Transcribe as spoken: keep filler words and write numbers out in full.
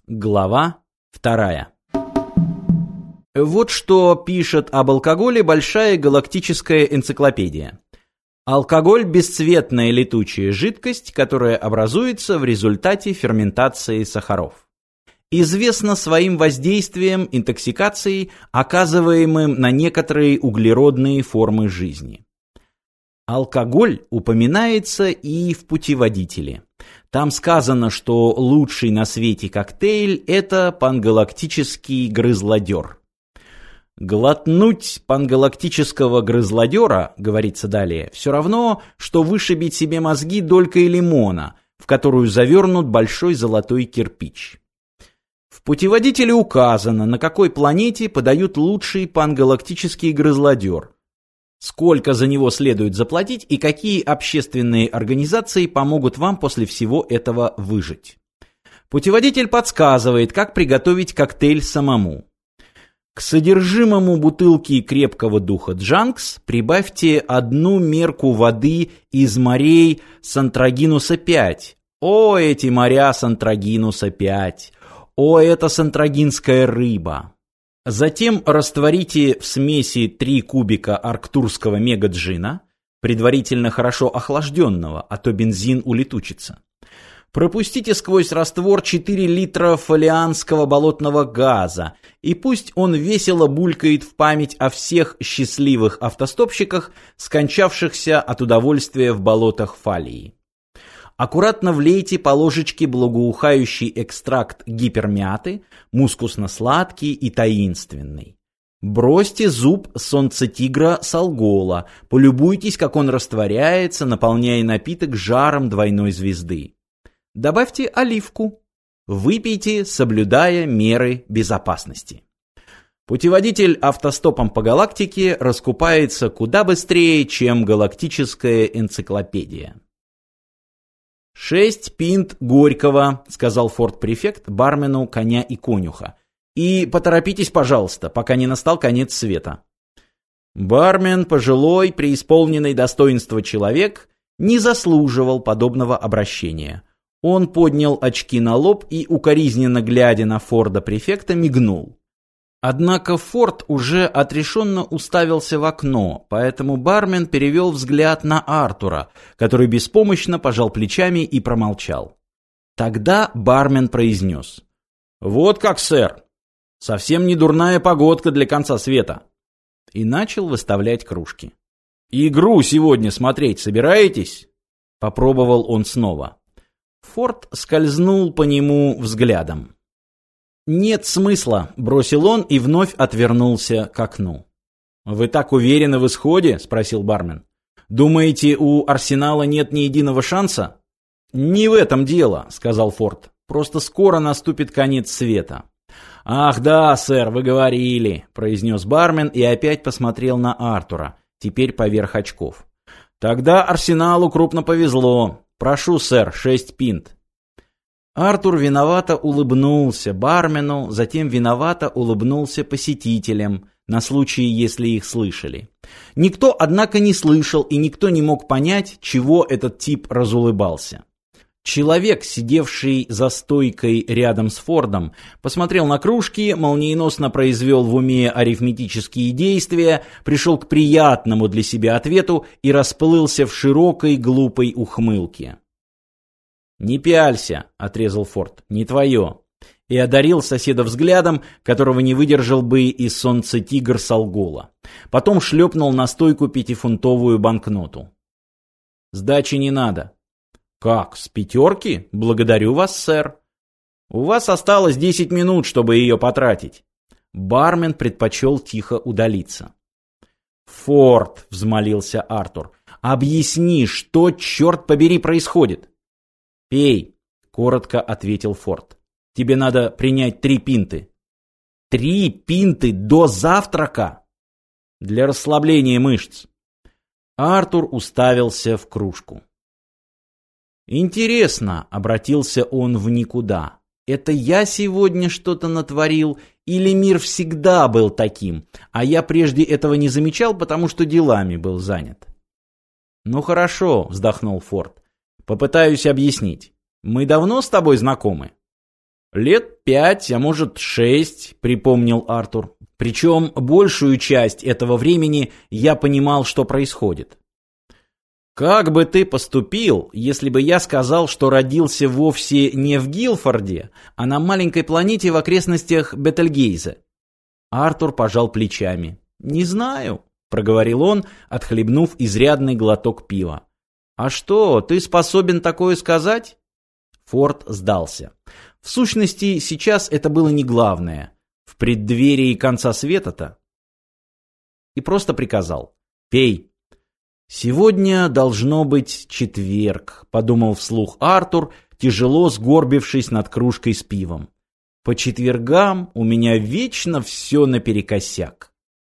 Глава вторая. Вот что пишет об алкоголе большая галактическая энциклопедия. Алкоголь – бесцветная летучая жидкость, которая образуется в результате ферментации сахаров. Известно своим воздействием интоксикацией, оказываемым на некоторые углеродные формы жизни. Алкоголь упоминается и в путеводителе. Там сказано, что лучший на свете коктейль – это пангалактический грызлодер. Глотнуть пангалактического грызлодера, говорится далее, все равно, что вышибить себе мозги долькой лимона, в которую завернут большой золотой кирпич. В путеводителе указано, на какой планете подают лучший пангалактический грызлодер, сколько за него следует заплатить и какие общественные организации помогут вам после всего этого выжить. Путеводитель подсказывает, как приготовить коктейль самому. К содержимому бутылки крепкого духа Джанкс прибавьте одну мерку воды из морей Сантрагинуса пять. О, эти моря Сантрагинуса пять! О, это сантрагинская рыба! Затем растворите в смеси три кубика арктурского мегаджина, предварительно хорошо охлажденного, а то бензин улетучится. Пропустите сквозь раствор четыре литра фолианского болотного газа, и пусть он весело булькает в память о всех счастливых автостопщиках, скончавшихся от удовольствия в болотах Фалии. Аккуратно влейте по ложечке благоухающий экстракт гипермяты, мускусно-сладкий и таинственный. Бросьте зуб солнцетигра салгола, полюбуйтесь, как он растворяется, наполняя напиток жаром двойной звезды. Добавьте оливку. Выпейте, соблюдая меры безопасности. Путеводитель автостопом по галактике раскупается куда быстрее, чем галактическая энциклопедия. «Шесть пинт горького», — сказал форт-префект бармену коня и конюха. «И поторопитесь, пожалуйста, пока не настал конец света». Бармен, пожилой, преисполненный достоинства человек, не заслуживал подобного обращения. Он поднял очки на лоб и, укоризненно глядя на форда-префекта, мигнул. Однако Форд уже отрешенно уставился в окно, поэтому бармен перевел взгляд на Артура, который беспомощно пожал плечами и промолчал. Тогда бармен произнес: «Вот как, сэр! Совсем не дурная погодка для конца света!» И начал выставлять кружки. «Игру сегодня смотреть собираетесь?» Попробовал он снова. Форд скользнул по нему взглядом. «Нет смысла», — бросил он и вновь отвернулся к окну. «Вы так уверены в исходе?» — спросил бармен. «Думаете, у Арсенала нет ни единого шанса?» «Не в этом дело», — сказал Форд. «Просто скоро наступит конец света». «Ах да, сэр, вы говорили», — произнес бармен и опять посмотрел на Артура, теперь поверх очков. «Тогда Арсеналу крупно повезло. Прошу, сэр, шесть пинт». Артур виновато улыбнулся бармену, затем виновато улыбнулся посетителям, на случай, если их слышали. Никто, однако, не слышал, и никто не мог понять, чего этот тип разулыбался. Человек, сидевший за стойкой рядом с Фордом, посмотрел на кружки, молниеносно произвел в уме арифметические действия, пришел к приятному для себя ответу и расплылся в широкой глупой ухмылке. «Не пялься», — отрезал Форд, — «не твое», и одарил соседа взглядом, которого не выдержал бы и солнцетигр салгола. Потом шлепнул на стойку пятифунтовую банкноту. «Сдачи не надо». «Как, с пятерки? Благодарю вас, сэр». «У вас осталось десять минут, чтобы ее потратить». Бармен предпочел тихо удалиться. «Форд», — взмолился Артур, — «объясни, что, черт побери, происходит?» «Пей», — коротко ответил Форд. «Тебе надо принять три пинты». «Три пинты до завтрака?» «Для расслабления мышц». Артур уставился в кружку. «Интересно», — обратился он в никуда, — «это я сегодня что-то натворил, или мир всегда был таким, а я прежде этого не замечал, потому что делами был занят?» «Ну хорошо», — вздохнул Форд. «Попытаюсь объяснить. Мы давно с тобой знакомы?» Лет пять, а может шесть, припомнил Артур. Причем большую часть этого времени я понимал, что происходит. Как бы ты поступил, если бы я сказал, что родился вовсе не в Гилфорде, а на маленькой планете в окрестностях Бетельгейзе? Артур пожал плечами. «Не знаю», — проговорил он, отхлебнув изрядный глоток пива. «А что, ты способен такое сказать?» Форд сдался. В сущности, сейчас это было не главное. В преддверии конца света-то. И просто приказал: «Пей». «Сегодня должно быть четверг», — подумал вслух Артур, тяжело сгорбившись над кружкой с пивом. «По четвергам у меня вечно все наперекосяк».